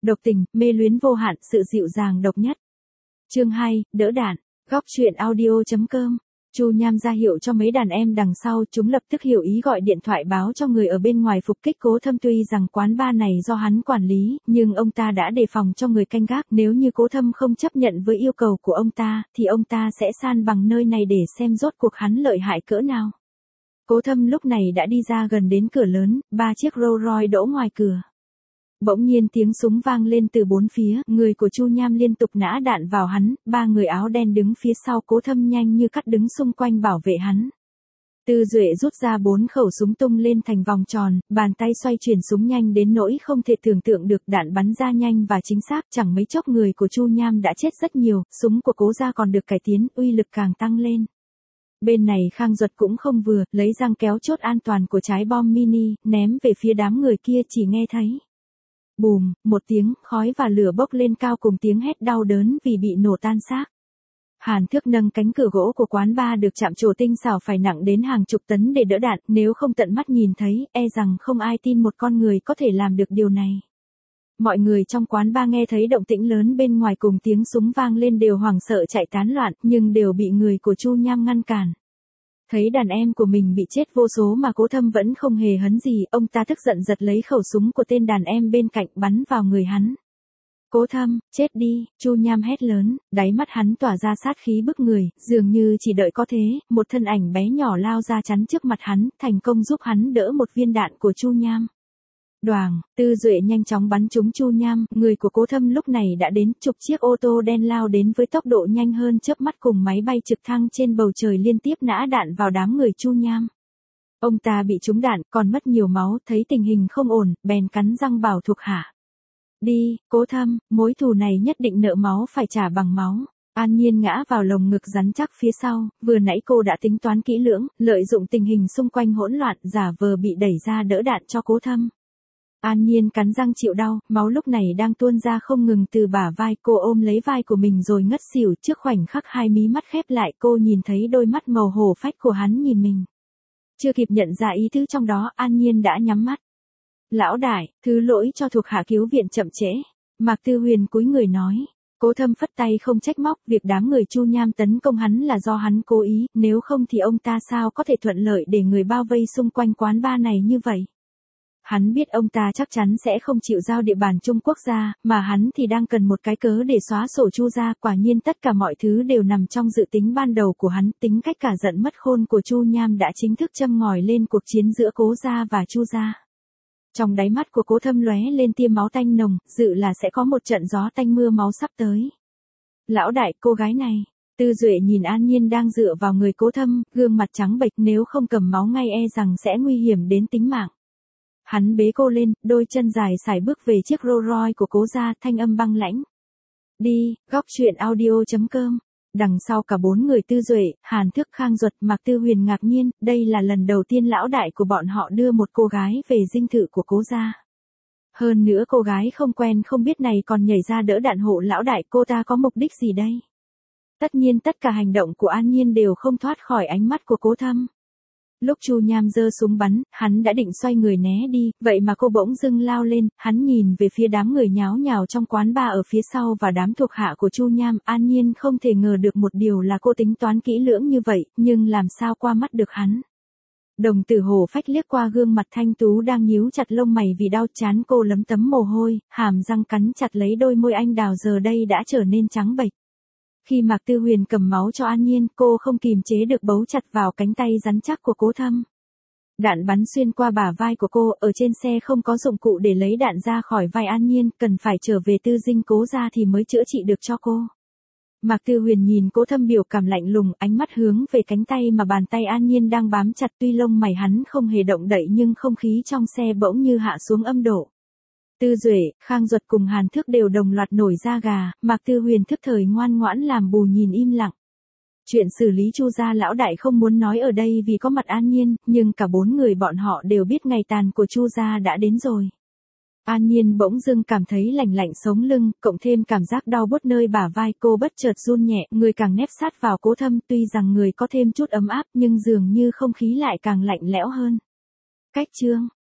Độc tình, mê luyến vô hạn, sự dịu dàng độc nhất. Chương 2, đỡ đạn. Góc truyện audio.com. Chu Nham ra hiệu cho mấy đàn em đằng sau, chúng lập tức hiểu ý gọi điện thoại báo cho người ở bên ngoài phục kích Cố Thâm. Tuy rằng quán bar này do hắn quản lý, nhưng ông ta đã đề phòng cho người canh gác, nếu như Cố Thâm không chấp nhận với yêu cầu của ông ta, thì ông ta sẽ san bằng nơi này để xem rốt cuộc hắn lợi hại cỡ nào. Cố Thâm lúc này đã đi ra gần đến cửa lớn, 3 chiếc Rolls Royce đỗ ngoài cửa. Bỗng nhiên tiếng súng vang lên từ bốn phía, người của Chu Nham liên tục nã đạn vào hắn, 3 người áo đen đứng phía sau Cố Thâm nhanh như cắt đứng xung quanh bảo vệ hắn. Tư Duệ rút ra 4 khẩu súng tung lên thành vòng tròn, bàn tay xoay chuyển súng nhanh đến nỗi không thể tưởng tượng được, đạn bắn ra nhanh và chính xác, chẳng mấy chốc người của Chu Nham đã chết rất nhiều, súng của Cố gia còn được cải tiến, uy lực càng tăng lên. Bên này Khang Duật cũng không vừa, lấy răng kéo chốt an toàn của trái bom mini, ném về phía đám người kia, chỉ nghe thấy bùm, một tiếng, khói và lửa bốc lên cao cùng tiếng hét đau đớn vì bị nổ tan xác. Hàn Thước nâng cánh cửa gỗ của quán bar được chạm trổ tinh xảo phải nặng đến hàng chục tấn để đỡ đạn, nếu không tận mắt nhìn thấy, e rằng không ai tin một con người có thể làm được điều này. Mọi người trong quán bar nghe thấy động tĩnh lớn bên ngoài cùng tiếng súng vang lên đều hoảng sợ chạy tán loạn, nhưng đều bị người của Chu Nham ngăn cản. Thấy đàn em của mình bị chết vô số mà Cố Thâm vẫn không hề hấn gì, ông ta tức giận giật lấy khẩu súng của tên đàn em bên cạnh bắn vào người hắn. Cố Thâm, chết đi, Chu Nham hét lớn, đáy mắt hắn tỏa ra sát khí bức người, dường như chỉ đợi có thế, một thân ảnh bé nhỏ lao ra chắn trước mặt hắn, thành công giúp hắn đỡ một viên đạn của Chu Nham. Đoàng, Tư Duệ nhanh chóng bắn trúng Chu Nham, người của Cố Thâm lúc này đã đến, chục chiếc ô tô đen lao đến với tốc độ nhanh hơn chớp mắt cùng máy bay trực thăng trên bầu trời liên tiếp nã đạn vào đám người Chu Nham. Ông ta bị trúng đạn, còn mất nhiều máu, thấy tình hình không ổn, bèn cắn răng bảo thuộc hạ. Đi, Cố Thâm, mối thù này nhất định nợ máu phải trả bằng máu. An Nhiên ngã vào lồng ngực rắn chắc phía sau, vừa nãy cô đã tính toán kỹ lưỡng, lợi dụng tình hình xung quanh hỗn loạn, giả vờ bị đẩy ra đỡ đạn cho Cố Thâm. An Nhiên cắn răng chịu đau, máu lúc này đang tuôn ra không ngừng từ bả vai, cô ôm lấy vai của mình rồi ngất xỉu, trước khoảnh khắc hai mí mắt khép lại, cô nhìn thấy đôi mắt màu hổ phách của hắn nhìn mình. Chưa kịp nhận ra ý tứ trong đó, An Nhiên đã nhắm mắt. Lão đại, thứ lỗi cho thuộc hạ cứu viện chậm trễ. Mạc Tư Huyền cúi người nói. Cố Thâm phất tay không trách móc, việc đám người Chu Nham tấn công hắn là do hắn cố ý, nếu không thì ông ta sao có thể thuận lợi để người bao vây xung quanh quán bar này như vậy. Hắn biết ông ta chắc chắn sẽ không chịu giao địa bàn Trung Quốc ra, mà hắn thì đang cần một cái cớ để xóa sổ Chu gia, quả nhiên tất cả mọi thứ đều nằm trong dự tính ban đầu của hắn, tính cách cả giận mất khôn của Chu Nham đã chính thức châm ngòi lên cuộc chiến giữa Cố gia và Chu gia. Trong đáy mắt của Cố Thâm lóe lên tia máu tanh nồng, dự là sẽ có một trận gió tanh mưa máu sắp tới. Lão đại, cô gái này. Tư Duệ nhìn An Nhiên đang dựa vào người Cố Thâm, gương mặt trắng bệch, nếu không cầm máu ngay e rằng sẽ nguy hiểm đến tính mạng. Hắn bế cô lên, đôi chân dài sải bước về chiếc Rolls Royce của Cố gia, thanh âm băng lãnh. Đi, góc truyện audio.com. Đằng sau cả 4 người Tư Duệ, Hàn Thước, Khang Duật, Mạc Tư Huyền ngạc nhiên, đây là lần đầu tiên lão đại của bọn họ đưa một cô gái về dinh thự của Cố gia. Hơn nữa cô gái không quen không biết này còn nhảy ra đỡ đạn hộ lão đại, cô ta có mục đích gì đây? Tất nhiên tất cả hành động của An Nhiên đều không thoát khỏi ánh mắt của Cố Thâm. Lúc Chu Nham giơ súng bắn, hắn đã định xoay người né đi, vậy mà cô bỗng dưng lao lên, hắn nhìn về phía đám người nháo nhào trong quán bar ở phía sau và đám thuộc hạ của Chu Nham, An Nhiên không thể ngờ được một điều là cô tính toán kỹ lưỡng như vậy, nhưng làm sao qua mắt được hắn. Đồng tử hổ phách liếc qua gương mặt thanh tú đang nhíu chặt lông mày vì đau, chán cô lấm tấm mồ hôi, hàm răng cắn chặt lấy đôi môi anh đào giờ đây đã trở nên trắng bệch. Khi Mạc Tư Huyền cầm máu cho An Nhiên, cô không kìm chế được bấu chặt vào cánh tay rắn chắc của Cố Thâm. Đạn bắn xuyên qua bả vai của cô, ở trên xe không có dụng cụ để lấy đạn ra khỏi vai An Nhiên, cần phải trở về tư dinh Cố gia thì mới chữa trị được cho cô. Mạc Tư Huyền nhìn Cố Thâm biểu cảm lạnh lùng, ánh mắt hướng về cánh tay mà bàn tay An Nhiên đang bám chặt, tuy lông mày hắn không hề động đậy nhưng không khí trong xe bỗng như hạ xuống âm độ. Tư Duệ, Khang Duật cùng Hàn Thước đều đồng loạt nổi da gà, Mạc Tư Huyền thức thời ngoan ngoãn làm bù nhìn im lặng. Chuyện xử lý Chu gia lão đại không muốn nói ở đây vì có mặt An Nhiên, nhưng cả 4 người bọn họ đều biết ngày tàn của Chu gia đã đến rồi. An Nhiên bỗng dưng cảm thấy lạnh lạnh sống lưng, cộng thêm cảm giác đau buốt nơi bả vai, cô bất chợt run nhẹ, người càng nép sát vào Cố Thâm, tuy rằng người có thêm chút ấm áp nhưng dường như không khí lại càng lạnh lẽo hơn. Cách chương